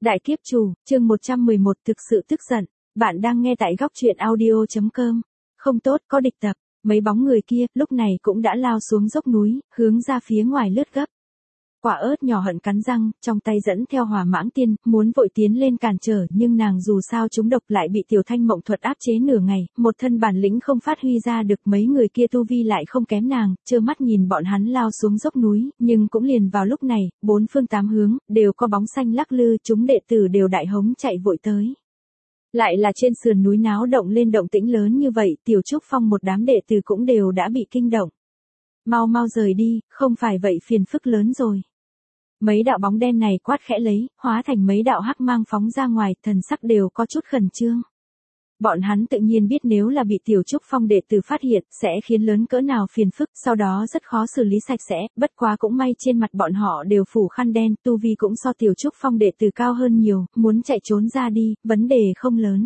Đại kiếp chủ, chương 111 thực sự tức giận. Bạn đang nghe tại góc truyện audio.com. Không tốt, có địch tập. Mấy bóng người kia, lúc này cũng đã lao xuống dốc núi, hướng ra phía ngoài lướt gấp. Quả ớt nhỏ hận cắn răng, trong tay dẫn theo Hỏa Mãng Tiên, muốn vội tiến lên cản trở, nhưng nàng dù sao trúng độc lại bị Tiểu Thanh Mộng Thuật áp chế nửa ngày, một thân bản lĩnh không phát huy ra được, mấy người kia tu vi lại không kém nàng, trơ mắt nhìn bọn hắn lao xuống dốc núi, nhưng cũng liền vào lúc này, bốn phương tám hướng đều có bóng xanh lắc lư, chúng đệ tử đều đại hống chạy vội tới. Lại là trên sườn núi náo động lên động tĩnh lớn như vậy, Tiểu Trúc Phong một đám đệ tử cũng đều đã bị kinh động. Mau mau rời đi, không phải vậy phiền phức lớn rồi. Mấy đạo bóng đen này quát khẽ lấy, hóa thành mấy đạo hắc mang phóng ra ngoài, thần sắc đều có chút khẩn trương. Bọn hắn tự nhiên biết nếu là bị Tiểu Trúc Phong đệ tử phát hiện, sẽ khiến lớn cỡ nào phiền phức, sau đó rất khó xử lý sạch sẽ, bất quá cũng may trên mặt bọn họ đều phủ khăn đen, tu vi cũng so Tiểu Trúc Phong đệ tử cao hơn nhiều, muốn chạy trốn ra đi, vấn đề không lớn.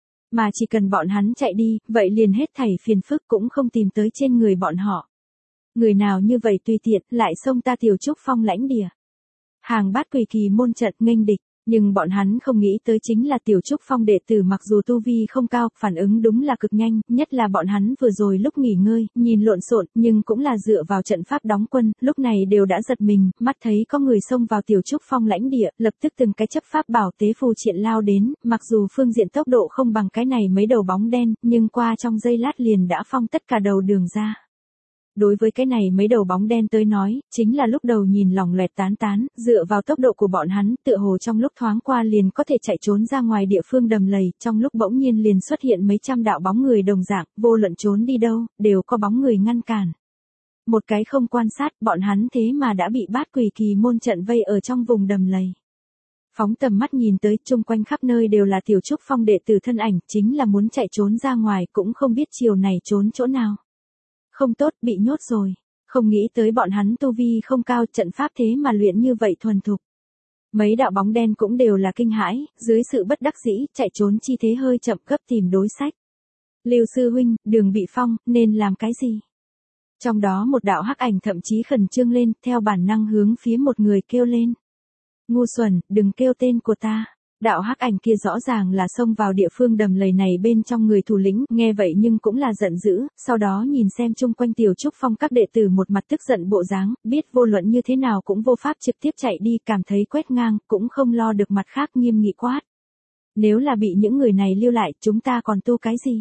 Mà chỉ cần bọn hắn chạy đi, vậy liền hết thảy phiền phức cũng không tìm tới trên người bọn họ. Người nào như vậy tùy tiện, lại xông ta Tiểu Trúc Phong lãnh địa. Hàng Bát Quỷ Kỳ môn trận nghênh địch, nhưng bọn hắn không nghĩ tới chính là Tiểu Trúc Phong đệ tử mặc dù tu vi không cao, phản ứng đúng là cực nhanh, nhất là bọn hắn vừa rồi lúc nghỉ ngơi, nhìn lộn xộn, nhưng cũng là dựa vào trận pháp đóng quân, lúc này đều đã giật mình, mắt thấy có người xông vào Tiểu Trúc Phong lãnh địa, lập tức từng cái chấp pháp bảo tế phù triện lao đến, mặc dù phương diện tốc độ không bằng cái này mấy đầu bóng đen, nhưng qua trong giây lát liền đã phong tất cả đầu đường ra. Đối với cái này mấy đầu bóng đen tới nói, chính là lúc đầu nhìn lỏng loẹt tán tán, dựa vào tốc độ của bọn hắn, tựa hồ trong lúc thoáng qua liền có thể chạy trốn ra ngoài địa phương đầm lầy, trong lúc bỗng nhiên liền xuất hiện mấy trăm đạo bóng người đồng dạng, vô luận trốn đi đâu, đều có bóng người ngăn cản. Một cái không quan sát, bọn hắn thế mà đã bị Bát Quỷ Kỳ môn trận vây ở trong vùng đầm lầy. Phóng tầm mắt nhìn tới, chung quanh khắp nơi đều là Tiểu Trúc Phong đệ tử thân ảnh, chính là muốn chạy trốn ra ngoài, cũng không biết chiều này trốn chỗ nào. Không tốt, bị nhốt rồi. Không nghĩ tới bọn hắn tu vi không cao, trận pháp thế mà luyện như vậy thuần thục. Mấy đạo bóng đen cũng đều là kinh hãi, dưới sự bất đắc dĩ, chạy trốn chi thế hơi chậm, gấp tìm đối sách. Lưu sư huynh, đường bị phong, nên làm cái gì? Trong đó một đạo hắc ảnh thậm chí khẩn trương lên, theo bản năng hướng phía một người kêu lên. Ngu xuẩn, đừng kêu tên của ta. Đạo hắc ảnh kia rõ ràng là xông vào địa phương đầm lầy này bên trong người thủ lĩnh, nghe vậy nhưng cũng là giận dữ, sau đó nhìn xem chung quanh Tiểu Trúc Phong các đệ tử một mặt tức giận bộ dáng, biết vô luận như thế nào cũng vô pháp trực tiếp chạy đi, cảm thấy quét ngang, cũng không lo được mặt khác nghiêm nghị quát. Nếu là bị những người này lưu lại, chúng ta còn tu cái gì?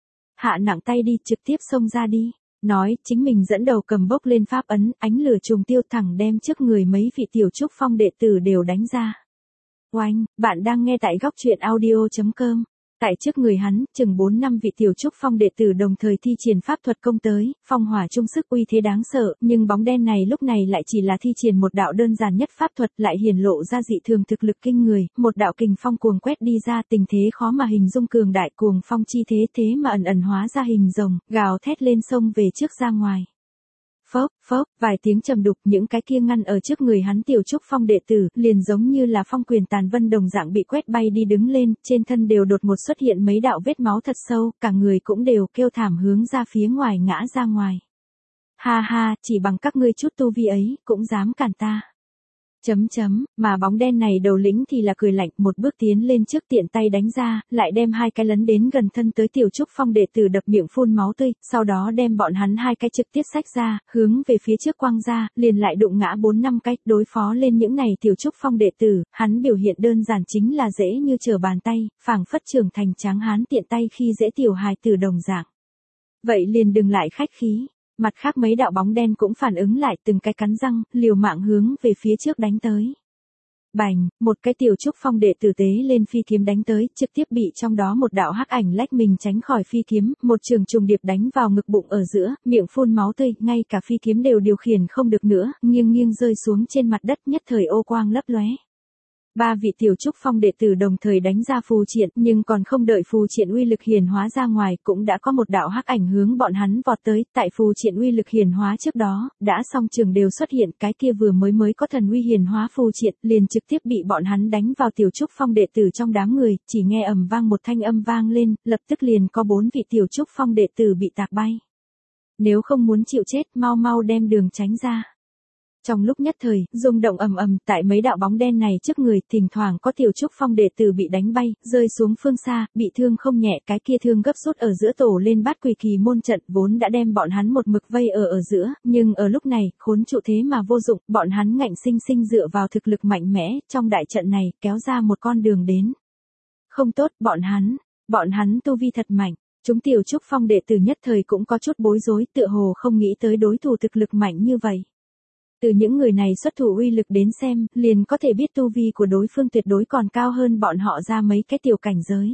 Hạ nặng tay đi, trực tiếp xông ra đi. Nói, chính mình dẫn đầu cầm bốc lên pháp ấn, ánh lửa trùng tiêu thẳng đem trước người mấy vị Tiểu Trúc Phong đệ tử đều đánh ra. Oanh, bạn đang nghe tại góc truyện audio.com. Tại trước người hắn, chừng 4 năm vị Tiểu Trúc Phong đệ tử đồng thời thi triển pháp thuật công tới, phong hỏa trung sức uy thế đáng sợ, nhưng bóng đen này lúc này lại chỉ là thi triển một đạo đơn giản nhất pháp thuật, lại hiển lộ ra dị thường thực lực kinh người, một đạo kình phong cuồng quét đi ra, tình thế khó mà hình dung, cường đại cuồng phong chi thế thế mà ẩn ẩn hóa ra hình rồng, gào thét lên sông về trước ra ngoài. Phốc, phốc, vài tiếng trầm đục, những cái kia ngăn ở trước người hắn Tiểu Trúc Phong đệ tử, liền giống như là phong quyền tàn vân đồng dạng bị quét bay đi đứng lên, trên thân đều đột ngột xuất hiện mấy đạo vết máu thật sâu, cả người cũng đều kêu thảm hướng ra phía ngoài ngã ra ngoài. Ha ha, chỉ bằng các ngươi chút tu vi ấy, cũng dám cản ta. Mà bóng đen này đầu lĩnh thì là cười lạnh, một bước tiến lên trước tiện tay đánh ra, lại đem hai cái lấn đến gần thân tới Tiểu Trúc Phong đệ tử đập miệng phun máu tươi, sau đó đem bọn hắn hai cái trực tiếp xách ra, hướng về phía trước quăng ra, liền lại đụng ngã 4-5 cái, đối phó lên những này Tiểu Trúc Phong đệ tử, hắn biểu hiện đơn giản chính là dễ như trở bàn tay, phảng phất trưởng thành tráng hán tiện tay khi dễ tiểu hài tử đồng dạng. Vậy liền đừng lại khách khí. Mặt khác mấy đạo bóng đen cũng phản ứng lại, từng cái cắn răng, liều mạng hướng về phía trước đánh tới. Bành, một cái Tiểu Trúc Phong đệ tử tế lên phi kiếm đánh tới, trực tiếp bị trong đó một đạo hắc ảnh lách mình tránh khỏi phi kiếm, một trường trùng điệp đánh vào ngực bụng ở giữa, miệng phun máu tươi, ngay cả phi kiếm đều điều khiển không được nữa, nghiêng nghiêng rơi xuống trên mặt đất, nhất thời ô quang lấp lóe. Ba vị Tiểu Trúc Phong đệ tử đồng thời đánh ra phù triện, nhưng còn không đợi phù triện uy lực hiển hóa ra ngoài, cũng đã có một đạo hắc ảnh hướng bọn hắn vọt tới, tại phù triện uy lực hiển hóa trước đó, đã song trường đều xuất hiện, cái kia vừa mới có thần uy hiển hóa phù triện, liền trực tiếp bị bọn hắn đánh vào Tiểu Trúc Phong đệ tử trong đám người, chỉ nghe ầm vang một thanh âm vang lên, lập tức liền có 4 vị Tiểu Trúc Phong đệ tử bị tạc bay. Nếu không muốn chịu chết, mau mau đem đường tránh ra. Trong lúc nhất thời, rung động ầm ầm tại mấy đạo bóng đen này trước người, thỉnh thoảng có Tiểu Trúc Phong đệ tử bị đánh bay, rơi xuống phương xa, bị thương không nhẹ, cái kia thương gấp rút ở giữa tổ lên Bát Quỷ Kỳ môn trận vốn đã đem bọn hắn một mực vây ở giữa, nhưng ở lúc này, khốn trụ thế mà vô dụng, bọn hắn ngạnh sinh sinh dựa vào thực lực mạnh mẽ, trong đại trận này, kéo ra một con đường đến. Không tốt, bọn hắn tu vi thật mạnh. Chúng Tiểu Trúc Phong đệ tử nhất thời cũng có chút bối rối, tựa hồ không nghĩ tới đối thủ thực lực mạnh như vậy. Từ những người này xuất thủ uy lực đến xem, liền có thể biết tu vi của đối phương tuyệt đối còn cao hơn bọn họ ra mấy cái tiểu cảnh giới.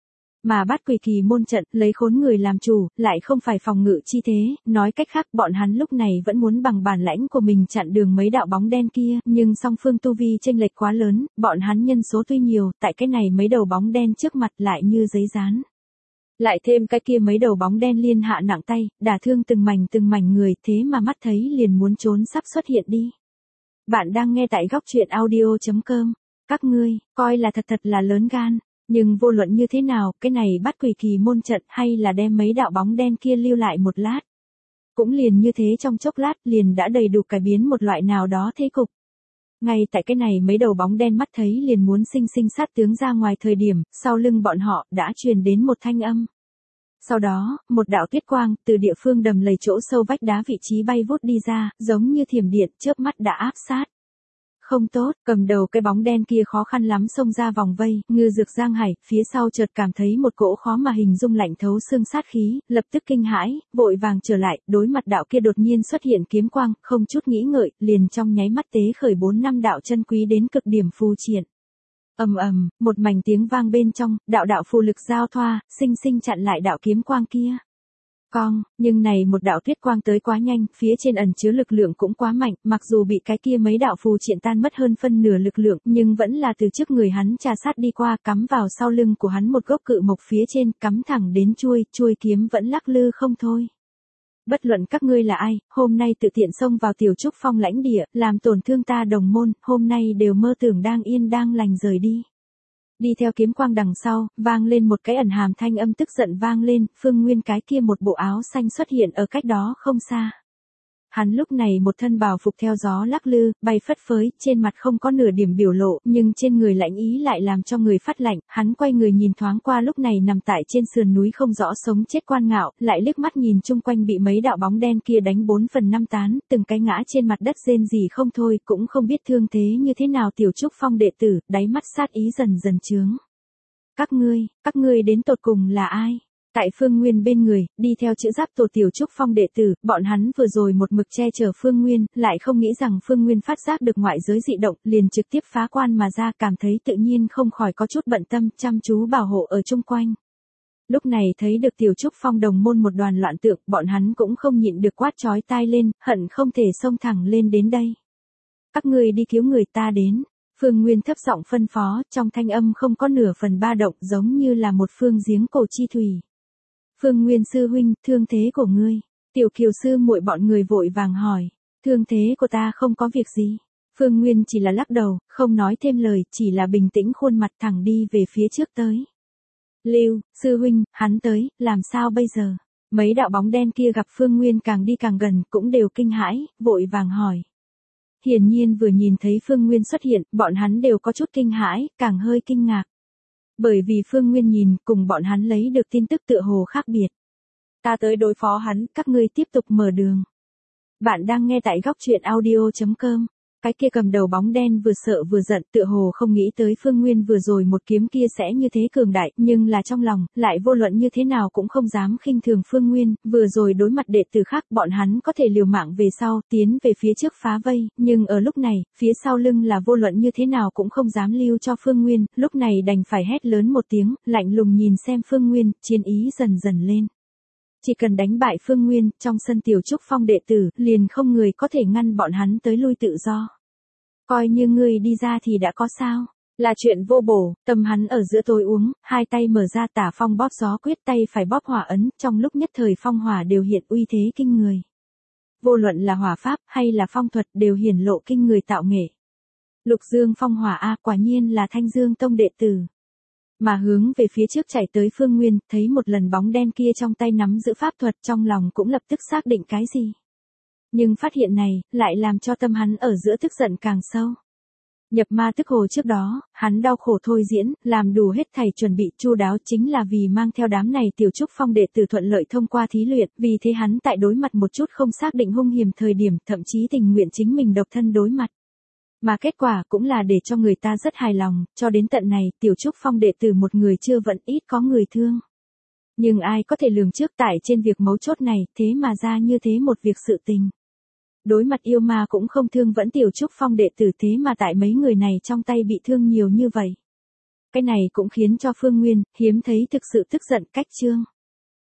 Mà Bát Quỷ Kỳ môn trận, lấy khốn người làm chủ, lại không phải phòng ngự chi thế, nói cách khác bọn hắn lúc này vẫn muốn bằng bản lãnh của mình chặn đường mấy đạo bóng đen kia, nhưng song phương tu vi chênh lệch quá lớn, bọn hắn nhân số tuy nhiều, tại cái này mấy đầu bóng đen trước mặt lại như giấy dán. Lại thêm cái kia mấy đầu bóng đen liên hạ nặng tay, đả thương từng mảnh người, thế mà mắt thấy liền muốn trốn sắp xuất hiện đi. Bạn đang nghe tại góc truyện audio.com. Các ngươi, coi là thật là lớn gan, nhưng vô luận như thế nào, cái này Bát Quỷ Kỳ môn trận hay là đem mấy đạo bóng đen kia lưu lại một lát. Cũng liền như thế trong chốc lát liền đã đầy đủ cải biến một loại nào đó thế cục. Ngay tại cái này mấy đầu bóng đen mắt thấy liền muốn sinh sinh sát tướng ra ngoài thời điểm, sau lưng bọn họ đã truyền đến một thanh âm. Sau đó, một đạo tuyết quang từ địa phương đầm lầy chỗ sâu vách đá vị trí bay vút đi ra, giống như thiểm điện, chớp mắt đã áp sát. Không tốt, cầm đầu cái bóng đen kia khó khăn lắm xông ra vòng vây, ngư dược giang hải, phía sau chợt cảm thấy một cỗ khó mà hình dung lạnh thấu xương sát khí, lập tức kinh hãi, vội vàng trở lại, đối mặt đạo kia đột nhiên xuất hiện kiếm quang, không chút nghĩ ngợi, liền trong nháy mắt tế khởi 4-5 đạo chân quý đến cực điểm phù triển. Ầm ầm, một mảnh tiếng vang bên trong, đạo phù lực giao thoa, sinh sinh chặn lại đạo kiếm quang kia. Nhưng này một đạo tuyết quang tới quá nhanh, phía trên ẩn chứa lực lượng cũng quá mạnh, mặc dù bị cái kia mấy đạo phù triển tan mất hơn phân nửa lực lượng, nhưng vẫn là từ trước người hắn trà sát đi qua, cắm vào sau lưng của hắn một gốc cự mộc phía trên, cắm thẳng đến chuôi kiếm vẫn lắc lư không thôi. Bất luận các ngươi là ai, hôm nay tự tiện xông vào Tiểu Trúc Phong lãnh địa, làm tổn thương ta đồng môn, hôm nay đều mơ tưởng đang yên đang lành rời đi. Đi theo kiếm quang đằng sau, vang lên một cái ẩn hàm thanh âm tức giận vang lên, Phương Nguyên cái kia một bộ áo xanh xuất hiện ở cách đó không xa. Hắn lúc này một thân bào phục theo gió lắc lư, bay phất phới, trên mặt không có nửa điểm biểu lộ, nhưng trên người lạnh ý lại làm cho người phát lạnh, hắn quay người nhìn thoáng qua lúc này nằm tại trên sườn núi không rõ sống chết Quan Ngạo, lại liếc mắt nhìn chung quanh bị mấy đạo bóng đen kia đánh 4/5 tán, từng cái ngã trên mặt đất rên rỉ không thôi, cũng không biết thương thế như thế nào. Tiểu Trúc Phong đệ tử, đáy mắt sát ý dần dần chướng. Các ngươi đến tột cùng là ai? Tại Phương Nguyên bên người, đi theo chữ giáp tổ Tiểu Trúc Phong đệ tử, bọn hắn vừa rồi một mực che chở Phương Nguyên, lại không nghĩ rằng Phương Nguyên phát giác được ngoại giới dị động, liền trực tiếp phá quan mà ra, cảm thấy tự nhiên không khỏi có chút bận tâm, chăm chú bảo hộ ở chung quanh. Lúc này thấy được Tiểu Trúc Phong đồng môn một đoàn loạn tượng, bọn hắn cũng không nhịn được quát chói tai lên, hận không thể xông thẳng lên đến đây. Các ngươi đi cứu người, ta đến. Phương Nguyên thấp giọng phân phó, trong thanh âm không có nửa phần ba động, giống như là một phương giếng cổ chi thủy. Phương Nguyên sư huynh, thương thế của ngươi. Tiểu Kiều sư muội bọn người vội vàng hỏi. Thương thế của ta không có việc gì. Phương Nguyên chỉ là lắc đầu, không nói thêm lời, chỉ là bình tĩnh khuôn mặt thẳng đi về phía trước tới. Lưu, sư huynh, hắn tới, làm sao bây giờ? Mấy đạo bóng đen kia gặp Phương Nguyên càng đi càng gần, cũng đều kinh hãi, vội vàng hỏi. Hiển nhiên vừa nhìn thấy Phương Nguyên xuất hiện, bọn hắn đều có chút kinh hãi, càng hơi kinh ngạc. Bởi vì Phương Nguyên nhìn, cùng bọn hắn lấy được tin tức tựa hồ khác biệt. Ta tới đối phó hắn, các ngươi tiếp tục mở đường. Bạn đang nghe tại góc truyện audio.com. Cái kia cầm đầu bóng đen vừa sợ vừa giận, tựa hồ không nghĩ tới Phương Nguyên vừa rồi một kiếm kia sẽ như thế cường đại, nhưng là trong lòng, lại vô luận như thế nào cũng không dám khinh thường Phương Nguyên, vừa rồi đối mặt đệ tử khác, bọn hắn có thể liều mạng về sau, tiến về phía trước phá vây, nhưng ở lúc này, phía sau lưng là vô luận như thế nào cũng không dám lưu cho Phương Nguyên, lúc này đành phải hét lớn một tiếng, lạnh lùng nhìn xem Phương Nguyên, chiến ý dần dần lên. Chỉ cần đánh bại Phương Nguyên, trong sân Tiểu Trúc Phong đệ tử, liền không người có thể ngăn bọn hắn tới lui tự do. Coi như ngươi đi ra thì đã có sao? Là chuyện vô bổ, tâm hắn ở giữa tối uống, hai tay mở ra tả phong bóp gió quyết, tay phải bóp hỏa ấn, trong lúc nhất thời phong hỏa đều hiện uy thế kinh người. Vô luận là hỏa pháp hay là phong thuật đều hiển lộ kinh người tạo nghệ. Lục Dương phong hỏa a, quả nhiên là Thanh Dương tông đệ tử. Mà hướng về phía trước chạy tới Phương Nguyên, thấy một lần bóng đen kia trong tay nắm giữ pháp thuật, trong lòng cũng lập tức xác định cái gì. Nhưng phát hiện này, lại làm cho tâm hắn ở giữa tức giận càng sâu. Nhập ma tức hồ trước đó, hắn đau khổ thôi diễn, làm đủ hết thảy chuẩn bị chu đáo chính là vì mang theo đám này tiểu trúc phong đệ tử thuận lợi thông qua thí luyện, vì thế hắn tại đối mặt một chút không xác định hung hiểm thời điểm thậm chí tình nguyện chính mình độc thân đối mặt. Mà kết quả cũng là để cho người ta rất hài lòng, cho đến tận này tiểu trúc phong đệ tử một người chưa vẫn ít có người thương. Nhưng ai có thể lường trước tại trên việc mấu chốt này thế mà ra như thế một việc sự tình. Đối mặt yêu ma cũng không thương vẫn tiểu trúc phong đệ tử thế mà tại mấy người này trong tay bị thương nhiều như vậy. Cái này cũng khiến cho Phương Nguyên hiếm thấy thực sự tức giận cách trương.